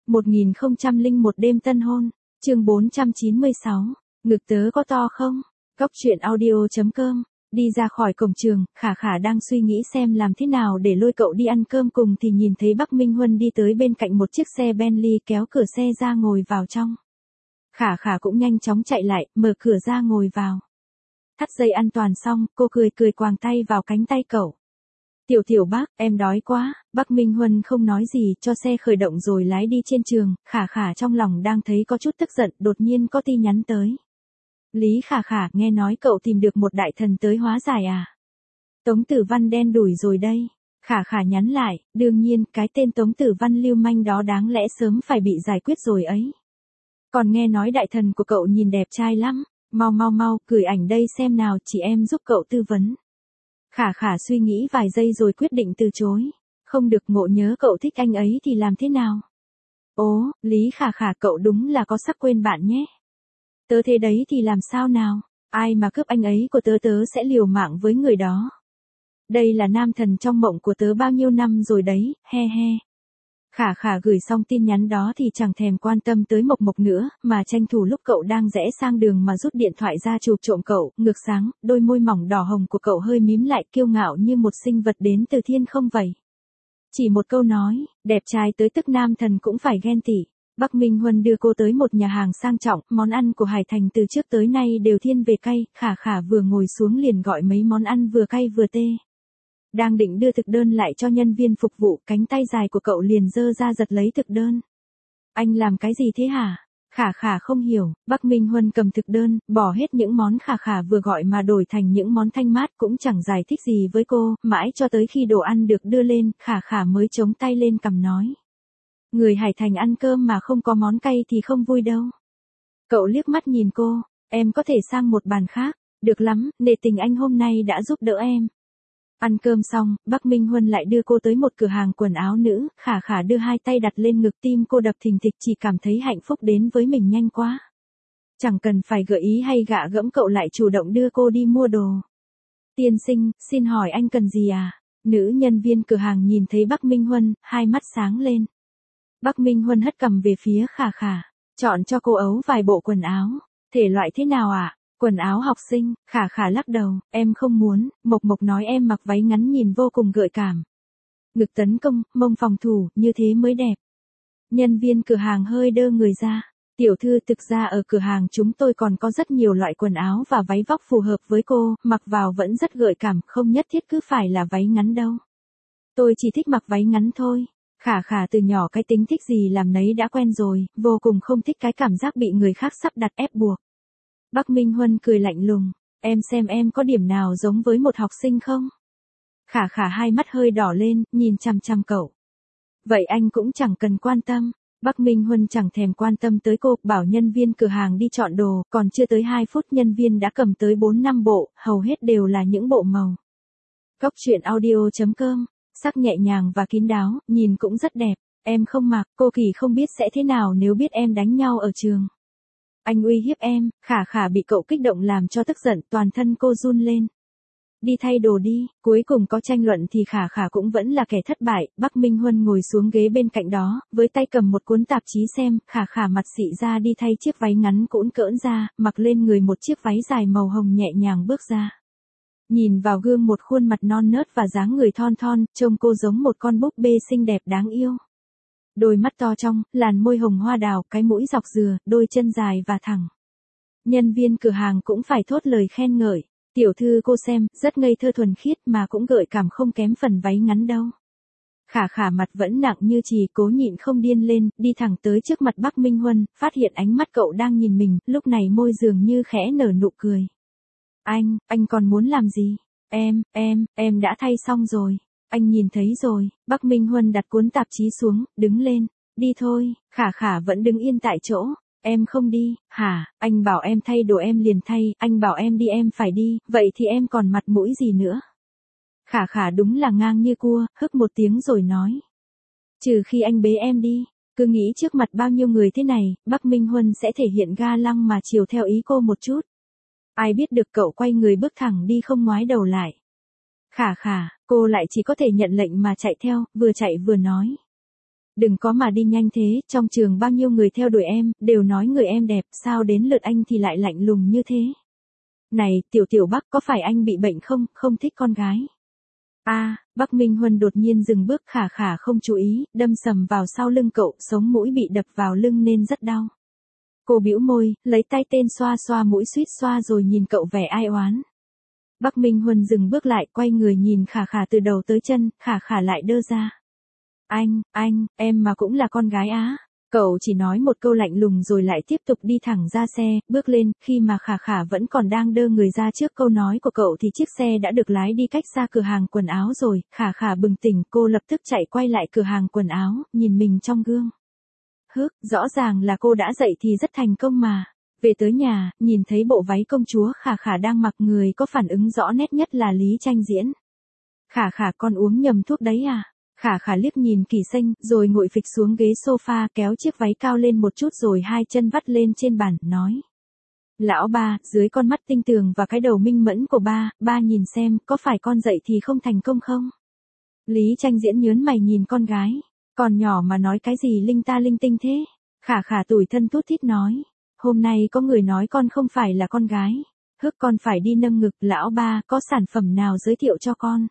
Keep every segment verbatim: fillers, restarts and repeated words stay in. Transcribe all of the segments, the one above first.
một nghìn không trăm lẻ một đêm tân hôn, chương bốn trăm chín mươi sáu, ngực tớ có to không? Cóc truyện audio chấm com. Đi ra khỏi cổng trường, Khả Khả đang suy nghĩ xem làm thế nào để lôi cậu đi ăn cơm cùng thì nhìn thấy Bắc Minh Huân đi tới bên cạnh một chiếc xe Bentley kéo cửa xe ra ngồi vào trong. Khả Khả cũng nhanh chóng chạy lại, mở cửa ra ngồi vào. Thắt dây an toàn xong, cô cười cười quàng tay vào cánh tay cậu. Tiểu tiểu bác, em đói quá. Bắc Minh Huân không nói gì, cho xe khởi động rồi lái đi trên trường. Khả Khả trong lòng đang thấy có chút tức giận, đột nhiên có tin nhắn tới. Lý Khả Khả, nghe nói cậu tìm được một đại thần tới hóa giải à? Tống Tử Văn đen đủi rồi đây. Khả Khả nhắn lại, đương nhiên, cái tên Tống Tử Văn lưu manh đó đáng lẽ sớm phải bị giải quyết rồi ấy. Còn nghe nói đại thần của cậu nhìn đẹp trai lắm, mau mau mau, gửi ảnh đây xem nào, chị em giúp cậu tư vấn. Khả Khả suy nghĩ vài giây rồi quyết định từ chối. Không được, ngộ nhớ cậu thích anh ấy thì làm thế nào? Ố, Lý Khả Khả, cậu đúng là có sắc quên bạn nhé. Tớ thế đấy thì làm sao nào? Ai mà cướp anh ấy của tớ tớ sẽ liều mạng với người đó. Đây là nam thần trong mộng của tớ bao nhiêu năm rồi đấy, he he. Khả Khả gửi xong tin nhắn đó thì chẳng thèm quan tâm tới Mộc Mộc nữa, mà tranh thủ lúc cậu đang rẽ sang đường mà rút điện thoại ra chụp trộm cậu, ngực sáng, đôi môi mỏng đỏ hồng của cậu hơi mím lại, kiêu ngạo như một sinh vật đến từ thiên không vậy. Chỉ một câu nói, đẹp trai tới tức nam thần cũng phải ghen tị. Bắc Minh Huân đưa cô tới một nhà hàng sang trọng, món ăn của Hải Thành từ trước tới nay đều thiên về cay, Khả Khả vừa ngồi xuống liền gọi mấy món ăn vừa cay vừa tê. Đang định đưa thực đơn lại cho nhân viên phục vụ, cánh tay dài của cậu liền giơ ra giật lấy thực đơn. Anh làm cái gì thế hả? Khả Khả không hiểu. Bắc Minh Huân cầm thực đơn, bỏ hết những món Khả Khả vừa gọi mà đổi thành những món thanh mát, cũng chẳng giải thích gì với cô, mãi cho tới khi đồ ăn được đưa lên, Khả Khả mới chống tay lên cằm nói. Người Hải Thành ăn cơm mà không có món cay thì không vui đâu. Cậu liếc mắt nhìn cô, em có thể sang một bàn khác. Được lắm, nể tình anh hôm nay đã giúp đỡ em. Ăn cơm xong, Bắc Minh Huân lại đưa cô tới một cửa hàng quần áo nữ, Khả Khả đưa hai tay đặt lên ngực, tim cô đập thình thịch, chỉ cảm thấy hạnh phúc đến với mình nhanh quá. Chẳng cần phải gợi ý hay gạ gẫm, cậu lại chủ động đưa cô đi mua đồ. Tiên sinh, xin hỏi anh cần gì à? Nữ nhân viên cửa hàng nhìn thấy Bắc Minh Huân, hai mắt sáng lên. Bắc Minh Huân hất cằm về phía Khả Khả, chọn cho cô ấu vài bộ quần áo. Thể loại thế nào ạ? À? Quần áo học sinh. Khả Khả lắc đầu, em không muốn. Mộc Mộc nói em mặc váy ngắn nhìn vô cùng gợi cảm. Ngực tấn công, mông phòng thủ, như thế mới đẹp. Nhân viên cửa hàng hơi đơ người ra. Tiểu thư, thực ra ở cửa hàng chúng tôi còn có rất nhiều loại quần áo và váy vóc phù hợp với cô, mặc vào vẫn rất gợi cảm, không nhất thiết cứ phải là váy ngắn đâu. Tôi chỉ thích mặc váy ngắn thôi. Khả Khả từ nhỏ cái tính thích gì làm nấy đã quen rồi, vô cùng không thích cái cảm giác bị người khác sắp đặt ép buộc. Bắc Minh Huân cười lạnh lùng, em xem em có điểm nào giống với một học sinh không? Khả Khả hai mắt hơi đỏ lên, nhìn chằm chằm cậu. Vậy anh cũng chẳng cần quan tâm. Bắc Minh Huân chẳng thèm quan tâm tới cô, bảo nhân viên cửa hàng đi chọn đồ, còn chưa tới hai phút nhân viên đã cầm tới bốn năm bộ, hầu hết đều là những bộ màu. Cóc truyện audio chấm com. Sắc nhẹ nhàng và kín đáo, nhìn cũng rất đẹp. Em không mặc, cô Kỳ không biết sẽ thế nào nếu biết em đánh nhau ở trường. Anh uy hiếp em. Khả Khả bị cậu kích động làm cho tức giận, toàn thân cô run lên. Đi thay đồ đi. Cuối cùng có tranh luận thì Khả Khả cũng vẫn là kẻ thất bại. Bắc Minh Huân ngồi xuống ghế bên cạnh đó, với tay cầm một cuốn tạp chí xem. Khả Khả mặt xị ra đi thay chiếc váy ngắn cũn cỡn ra, mặc lên người một chiếc váy dài màu hồng nhẹ nhàng bước ra. Nhìn vào gương một khuôn mặt non nớt và dáng người thon thon, trông cô giống một con búp bê xinh đẹp đáng yêu. Đôi mắt to trong, làn môi hồng hoa đào, cái mũi dọc dừa, đôi chân dài và thẳng. Nhân viên cửa hàng cũng phải thốt lời khen ngợi. Tiểu thư cô xem, rất ngây thơ thuần khiết mà cũng gợi cảm không kém phần váy ngắn đâu. Khả Khả mặt vẫn nặng như chì, cố nhịn không điên lên, đi thẳng tới trước mặt Bắc Minh Huân, phát hiện ánh mắt cậu đang nhìn mình, lúc này môi dường như khẽ nở nụ cười. Anh, anh còn muốn làm gì? Em, em, em đã thay xong rồi. Anh nhìn thấy rồi. Bắc Minh Huân đặt cuốn tạp chí xuống, đứng lên. Đi thôi. Khả Khả vẫn đứng yên tại chỗ. Em không đi, hả? Anh bảo em thay đồ em liền thay, anh bảo em đi em phải đi, vậy thì em còn mặt mũi gì nữa? Khả Khả đúng là ngang như cua, hức một tiếng rồi nói. Trừ khi anh bế em đi. Cứ nghĩ trước mặt bao nhiêu người thế này, Bắc Minh Huân sẽ thể hiện ga lăng mà chiều theo ý cô một chút. Ai biết được cậu quay người bước thẳng đi không ngoái đầu lại. Khả Khả, cô lại chỉ có thể nhận lệnh mà chạy theo, vừa chạy vừa nói. Đừng có mà đi nhanh thế, trong trường bao nhiêu người theo đuổi em, đều nói người em đẹp, sao đến lượt anh thì lại lạnh lùng như thế. Này, tiểu tiểu Bắc, có phải anh bị bệnh không, không thích con gái? A, à, Bắc Minh Huân đột nhiên dừng bước, Khả Khả không chú ý, đâm sầm vào sau lưng cậu, sống mũi bị đập vào lưng nên rất đau. Cô bĩu môi, lấy tay tên xoa xoa mũi suýt xoa rồi nhìn cậu vẻ ai oán. Bắc Minh Huân dừng bước lại, quay người nhìn Khả Khả từ đầu tới chân, Khả Khả lại đơ ra. Anh, anh, em mà cũng là con gái á. Cậu chỉ nói một câu lạnh lùng rồi lại tiếp tục đi thẳng ra xe, bước lên, khi mà Khả Khả vẫn còn đang đơ người ra trước câu nói của cậu thì chiếc xe đã được lái đi cách xa cửa hàng quần áo rồi, Khả Khả bừng tỉnh, cô lập tức chạy quay lại cửa hàng quần áo, nhìn mình trong gương. Hức, rõ ràng là cô đã dậy thì rất thành công mà. Về tới nhà, nhìn thấy bộ váy công chúa Khả Khả đang mặc, người có phản ứng rõ nét nhất là Lý Tranh Diễn. Khả Khả, con uống nhầm thuốc đấy à? Khả Khả liếc nhìn Kỳ Xanh, rồi ngồi phịch xuống ghế sofa, kéo chiếc váy cao lên một chút rồi hai chân vắt lên trên bàn, nói. Lão ba, dưới con mắt tinh tường và cái đầu minh mẫn của ba, ba nhìn xem, có phải con dậy thì không thành công không? Lý Tranh Diễn nhớn mày nhìn con gái. Còn nhỏ mà nói cái gì linh ta linh tinh thế? Khả Khả tủi thân thút thít nói. Hôm nay có người nói con không phải là con gái. Hức, con phải đi nâng ngực, lão ba, có sản phẩm nào giới thiệu cho con?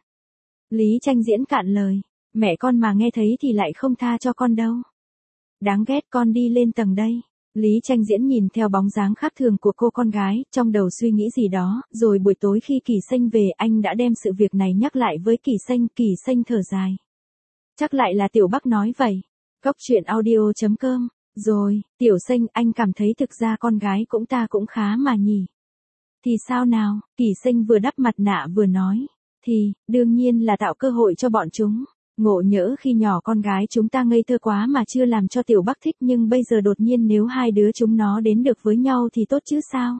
Lý Tranh Diễn cạn lời. Mẹ con mà nghe thấy thì lại không tha cho con đâu. Đáng ghét, con đi lên tầng đây. Lý Tranh Diễn nhìn theo bóng dáng khác thường của cô con gái, trong đầu suy nghĩ gì đó, rồi buổi tối khi Kỳ Xanh về anh đã đem sự việc này nhắc lại với Kỳ Xanh, Kỳ Xanh thở dài. Chắc lại là Tiểu Bắc nói vậy. Cốc truyện audio chấm com. Rồi, Tiểu Xanh, anh cảm thấy thực ra con gái cũng ta cũng khá mà nhỉ. Thì sao nào? Kỳ Xanh vừa đắp mặt nạ vừa nói. Thì, đương nhiên là tạo cơ hội cho bọn chúng. Ngộ nhỡ khi nhỏ con gái chúng ta ngây thơ quá mà chưa làm cho Tiểu Bắc thích, nhưng bây giờ đột nhiên nếu hai đứa chúng nó đến được với nhau thì tốt chứ sao?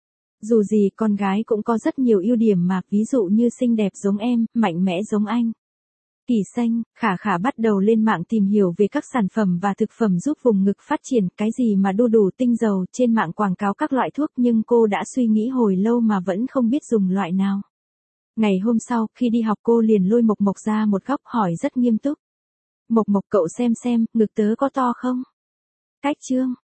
Dù gì con gái cũng có rất nhiều ưu điểm mà, ví dụ như xinh đẹp giống em, mạnh mẽ giống anh. Kỳ Xanh, Khả Khả bắt đầu lên mạng tìm hiểu về các sản phẩm và thực phẩm giúp vùng ngực phát triển, cái gì mà đu đủ, tinh dầu, trên mạng quảng cáo các loại thuốc nhưng cô đã suy nghĩ hồi lâu mà vẫn không biết dùng loại nào. Ngày hôm sau, khi đi học cô liền lôi Mộc Mộc ra một góc hỏi rất nghiêm túc. Mộc Mộc, cậu xem xem, ngực tớ có to không? Cách chương.